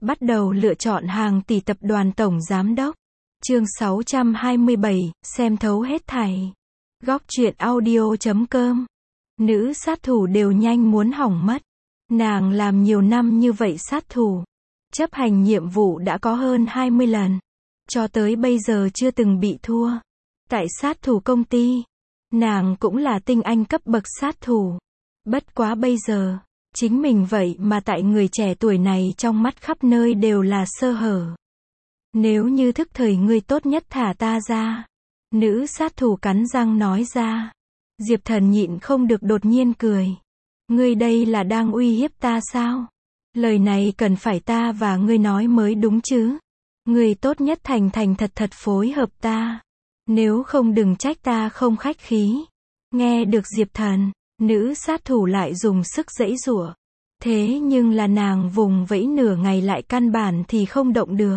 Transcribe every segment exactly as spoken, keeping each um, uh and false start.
Bắt đầu lựa chọn hàng tỷ tập đoàn tổng giám đốc. Chương sáu trăm hai mươi bảy, xem thấu hết thảy. Góc truyện audio chấm com. Nữ sát thủ đều nhanh muốn hỏng mất. Nàng làm nhiều năm như vậy sát thủ. Chấp hành nhiệm vụ đã có hơn hai mươi lần. Cho tới bây giờ chưa từng bị thua. Tại sát thủ công ty, nàng cũng là tinh anh cấp bậc sát thủ. Bất quá bây giờ, chính mình vậy mà tại người trẻ tuổi này trong mắt khắp nơi đều là sơ hở. Nếu như thức thời ngươi tốt nhất thả ta ra. Nữ sát thủ cắn răng nói ra. Diệp Thần nhịn không được đột nhiên cười. Ngươi đây là đang uy hiếp ta sao? Lời này cần phải ta và ngươi nói mới đúng chứ. Ngươi tốt nhất thành thành thật thật phối hợp ta. Nếu không đừng trách ta không khách khí. Nghe được Diệp Thần, nữ sát thủ lại dùng sức giãy giụa. Thế nhưng là nàng vùng vẫy nửa ngày lại căn bản thì không động được.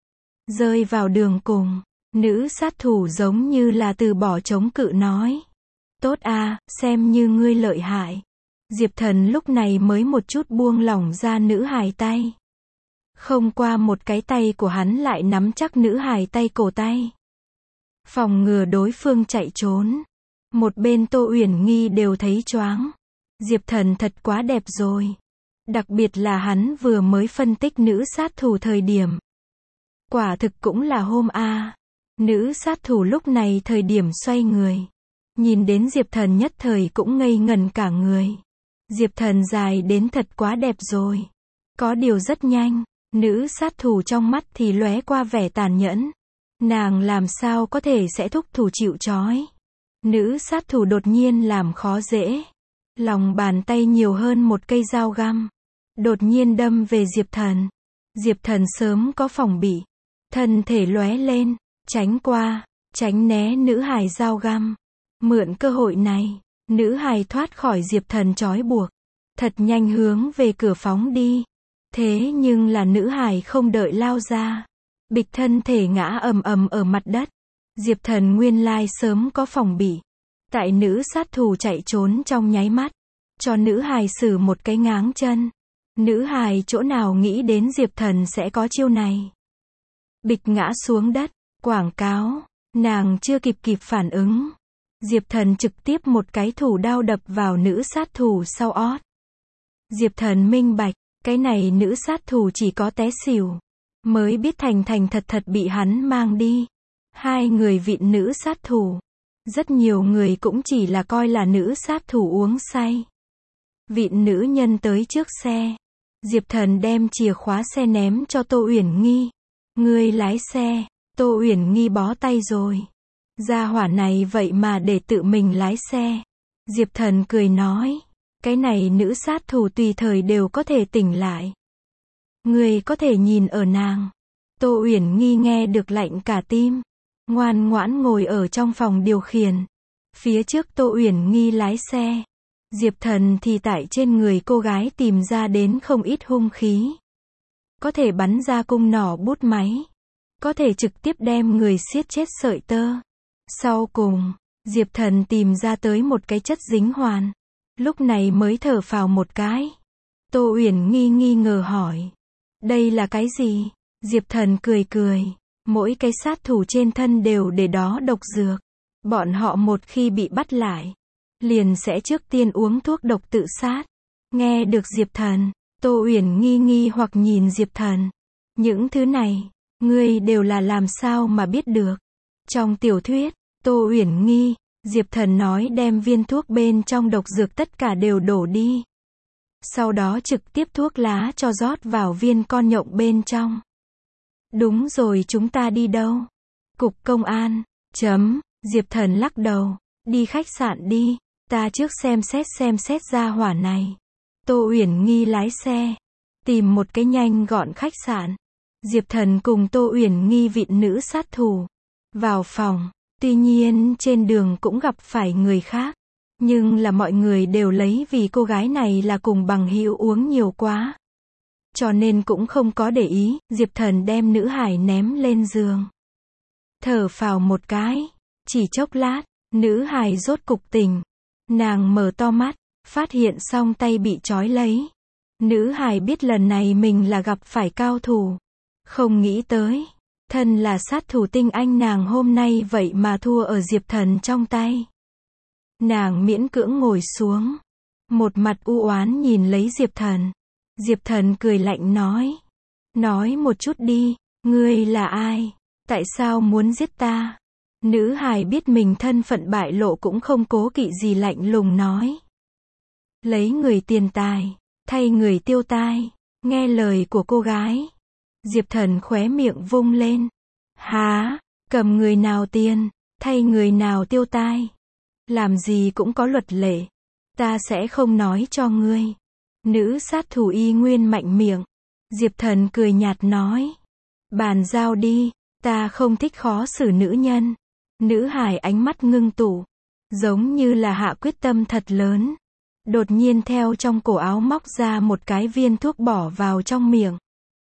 Rơi vào đường cùng, nữ sát thủ giống như là từ bỏ chống cự nói. Tốt à, xem như ngươi lợi hại. Diệp Thần lúc này mới một chút buông lỏng ra nữ hài tay. Không qua một cái tay của hắn lại nắm chắc nữ hài tay cổ tay. Phòng ngừa đối phương chạy trốn. Một bên Tô Uyển Nghi đều thấy choáng. Diệp Thần thật quá đẹp rồi. Đặc biệt là hắn vừa mới phân tích nữ sát thủ thời điểm. Quả thực cũng là hôm a. Nữ sát thủ lúc này thời điểm xoay người. Nhìn đến Diệp Thần nhất thời cũng ngây ngẩn cả người. Diệp Thần dài đến thật quá đẹp rồi. Có điều rất nhanh, nữ sát thủ trong mắt thì lóe qua vẻ tàn nhẫn. Nàng làm sao có thể sẽ thúc thủ chịu trói. Nữ sát thủ đột nhiên làm khó dễ. Lòng bàn tay nhiều hơn một cây dao găm. Đột nhiên đâm về Diệp Thần. Diệp Thần sớm có phòng bị. Thân thể lóe lên, tránh qua, tránh né nữ hài dao găm. Mượn cơ hội này, nữ hài thoát khỏi Diệp Thần trói buộc. Thật nhanh hướng về cửa phóng đi. Thế nhưng là nữ hài không đợi lao ra. Bịch thân thể ngã ầm ầm ở mặt đất. Diệp Thần nguyên lai sớm có phòng bị. Tại nữ sát thủ chạy trốn trong nháy mắt. Cho nữ hài xử một cái ngáng chân. Nữ hài chỗ nào nghĩ đến Diệp Thần sẽ có chiêu này. Bịch ngã xuống đất. Quảng cáo. Nàng chưa kịp kịp phản ứng. Diệp Thần trực tiếp một cái thủ đao đập vào nữ sát thủ sau ót. Diệp Thần minh bạch. Cái này nữ sát thủ chỉ có té xỉu. Mới biết thành thành thật thật bị hắn mang đi. Hai người vịn nữ sát thủ. Rất nhiều người cũng chỉ là coi là nữ sát thủ uống say. Vịn nữ nhân tới trước xe. Diệp Thần đem chìa khóa xe ném cho Tô Uyển Nghi. Ngươi lái xe. Tô Uyển Nghi bó tay rồi. Gia hỏa này vậy mà để tự mình lái xe. Diệp Thần cười nói. Cái này nữ sát thủ tùy thời đều có thể tỉnh lại. Ngươi có thể nhìn ở nàng. Tô Uyển Nghi nghe được lạnh cả tim. Ngoan ngoãn ngồi ở trong phòng điều khiển. Phía trước Tô Uyển Nghi lái xe. Diệp Thần thì tại trên người cô gái tìm ra đến không ít hung khí. Có thể bắn ra cung nỏ bút máy. Có thể trực tiếp đem người siết chết sợi tơ. Sau cùng, Diệp Thần tìm ra tới một cái chất dính hoàn. Lúc này mới thở phào một cái. Tô Uyển Nghi nghi ngờ hỏi. Đây là cái gì? Diệp Thần cười cười. Mỗi cái sát thủ trên thân đều để đó độc dược. Bọn họ một khi bị bắt lại, liền sẽ trước tiên uống thuốc độc tự sát. Nghe được Diệp Thần, Tô Uyển Nghi nghi hoặc nhìn Diệp Thần. Những thứ này, ngươi đều là làm sao mà biết được? Trong tiểu thuyết, Tô Uyển Nghi, Diệp Thần nói đem viên thuốc bên trong độc dược tất cả đều đổ đi. Sau đó trực tiếp thuốc lá cho rót vào viên con nhộng bên trong. Đúng rồi, chúng ta đi đâu? Cục công an. Chấm. Diệp Thần lắc đầu. Đi khách sạn đi. Ta trước xem xét xem xét ra hỏa này. Tô Uyển Nghi lái xe. Tìm một cái nhanh gọn khách sạn. Diệp Thần cùng Tô Uyển Nghi vịn nữ sát thủ. Vào phòng. Tuy nhiên trên đường cũng gặp phải người khác. Nhưng là mọi người đều lấy vì cô gái này là cùng bằng hữu uống nhiều quá. Cho nên cũng không có để ý. Diệp Thần đem nữ hải ném lên giường. Thở phào một cái. Chỉ chốc lát, nữ hải rốt cục tỉnh. Nàng mở to mắt, phát hiện song tay bị trói lấy. Nữ hài biết lần này mình là gặp phải cao thủ. Không nghĩ tới, thân là sát thủ tinh anh nàng hôm nay vậy mà thua ở Diệp Thần trong tay. Nàng miễn cưỡng ngồi xuống, một mặt u oán nhìn lấy Diệp Thần. Diệp Thần cười lạnh nói. Nói một chút đi, ngươi là ai? Tại sao muốn giết ta? Nữ hài biết mình thân phận bại lộ cũng không cố kỵ gì lạnh lùng nói. Lấy người tiền tài, thay người tiêu tai, nghe lời của cô gái. Diệp Thần khóe miệng vung lên. Há, cầm người nào tiền, thay người nào tiêu tai. Làm gì cũng có luật lệ. Ta sẽ không nói cho ngươi. Nữ sát thủ y nguyên mạnh miệng. Diệp Thần cười nhạt nói. Bàn giao đi, ta không thích khó xử nữ nhân. Nữ hài ánh mắt ngưng tụ, giống như là hạ quyết tâm thật lớn. Đột nhiên theo trong cổ áo móc ra một cái viên thuốc bỏ vào trong miệng.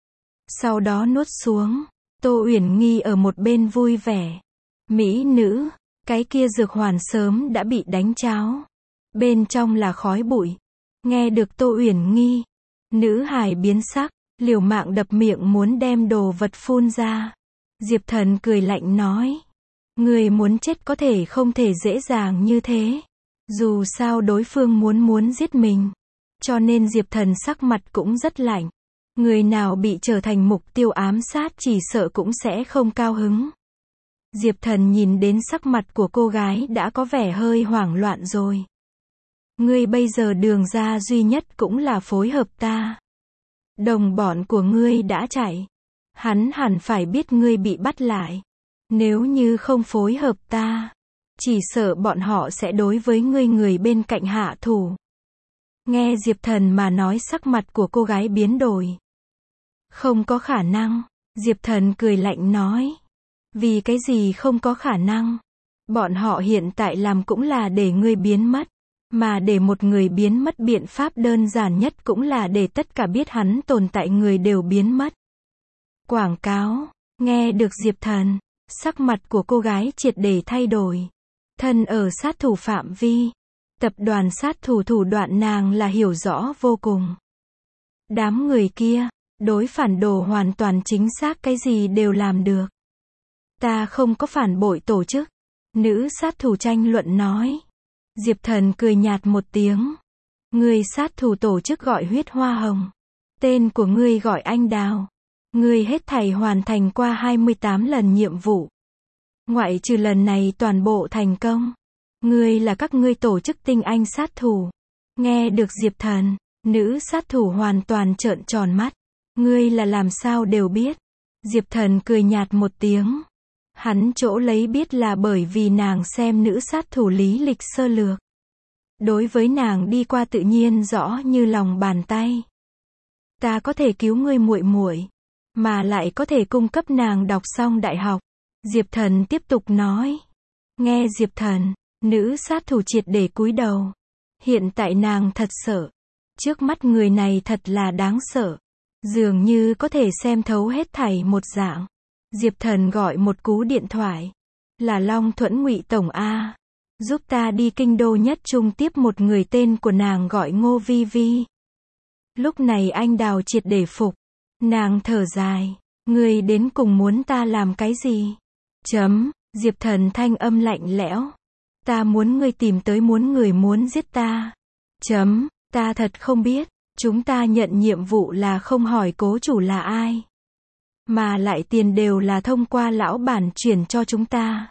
Sau đó nuốt xuống. Tô Uyển Nghi ở một bên vui vẻ. Mỹ nữ, cái kia dược hoàn sớm đã bị đánh cháo. Bên trong là khói bụi. Nghe được Tô Uyển Nghi, nữ hài biến sắc, liều mạng đập miệng muốn đem đồ vật phun ra. Diệp Thần cười lạnh nói. Người muốn chết có thể không thể dễ dàng như thế. Dù sao đối phương muốn muốn giết mình. Cho nên Diệp Thần sắc mặt cũng rất lạnh. Người nào bị trở thành mục tiêu ám sát chỉ sợ cũng sẽ không cao hứng. Diệp Thần nhìn đến sắc mặt của cô gái đã có vẻ hơi hoảng loạn rồi. Ngươi bây giờ đường ra duy nhất cũng là phối hợp ta. Đồng bọn của ngươi đã chạy. Hắn hẳn phải biết ngươi bị bắt lại. Nếu như không phối hợp ta, chỉ sợ bọn họ sẽ đối với ngươi người bên cạnh hạ thủ. Nghe Diệp Thần mà nói sắc mặt của cô gái biến đổi. Không có khả năng, Diệp Thần cười lạnh nói. Vì cái gì không có khả năng? Bọn họ hiện tại làm cũng là để ngươi biến mất. Mà để một người biến mất biện pháp đơn giản nhất cũng là để tất cả biết hắn tồn tại người đều biến mất. Quảng cáo, nghe được Diệp Thần, sắc mặt của cô gái triệt để thay đổi. Thân ở sát thủ phạm vi, tập đoàn sát thủ thủ đoạn nàng là hiểu rõ vô cùng. Đám người kia, đối phản đồ hoàn toàn chính xác cái gì đều làm được. Ta không có phản bội tổ chức. Nữ sát thủ tranh luận nói. Diệp Thần cười nhạt một tiếng. Ngươi sát thủ tổ chức gọi Huyết Hoa Hồng. Tên của ngươi gọi Anh Đào. Ngươi hết thảy hoàn thành qua hai mươi tám lần nhiệm vụ. Ngoại trừ lần này toàn bộ thành công. Ngươi là các ngươi tổ chức tinh anh sát thủ. Nghe được Diệp Thần, nữ sát thủ hoàn toàn trợn tròn mắt. Ngươi là làm sao đều biết. Diệp Thần cười nhạt một tiếng. Hắn chỗ lấy biết là bởi vì nàng xem nữ sát thủ lý lịch sơ lược. Đối với nàng đi qua tự nhiên rõ như lòng bàn tay. Ta có thể cứu ngươi muội muội, mà lại có thể cung cấp nàng đọc xong đại học. Diệp Thần tiếp tục nói. Nghe Diệp Thần, nữ sát thủ triệt để cúi đầu. Hiện tại nàng thật sợ. Trước mắt người này thật là đáng sợ. Dường như có thể xem thấu hết thảy một dạng. Diệp Thần gọi một cú điện thoại. Là Long Thuẫn Ngụy Tổng A. Giúp ta đi kinh đô nhất trung tiếp một người tên của nàng gọi Ngô Vi Vi. Lúc này Anh Đào triệt để phục. Nàng thở dài. Ngươi đến cùng muốn ta làm cái gì? Chấm. Diệp Thần thanh âm lạnh lẽo. Ta muốn ngươi tìm tới muốn người muốn giết ta. Chấm. Ta thật không biết. Chúng ta nhận nhiệm vụ là không hỏi cố chủ là ai. Mà lại tiền đều là thông qua lão bản chuyển cho chúng ta.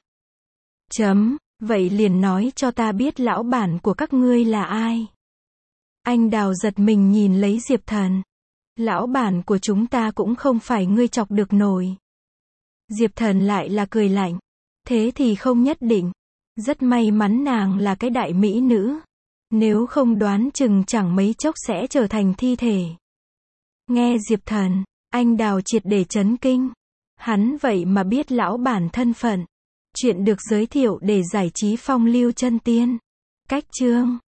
Chấm. Vậy liền nói cho ta biết lão bản của các ngươi là ai. Anh Đào giật mình nhìn lấy Diệp Thần. Lão bản của chúng ta cũng không phải ngươi chọc được nổi. Diệp Thần lại là cười lạnh. Thế thì không nhất định. Rất may mắn nàng là cái đại mỹ nữ. Nếu không đoán chừng chẳng mấy chốc sẽ trở thành thi thể. Nghe Diệp Thần, anh Đào triệt để chấn kinh. Hắn vậy mà biết lão bản thân phận. Chuyện được giới thiệu để giải trí phong lưu chân tiên. Cách chương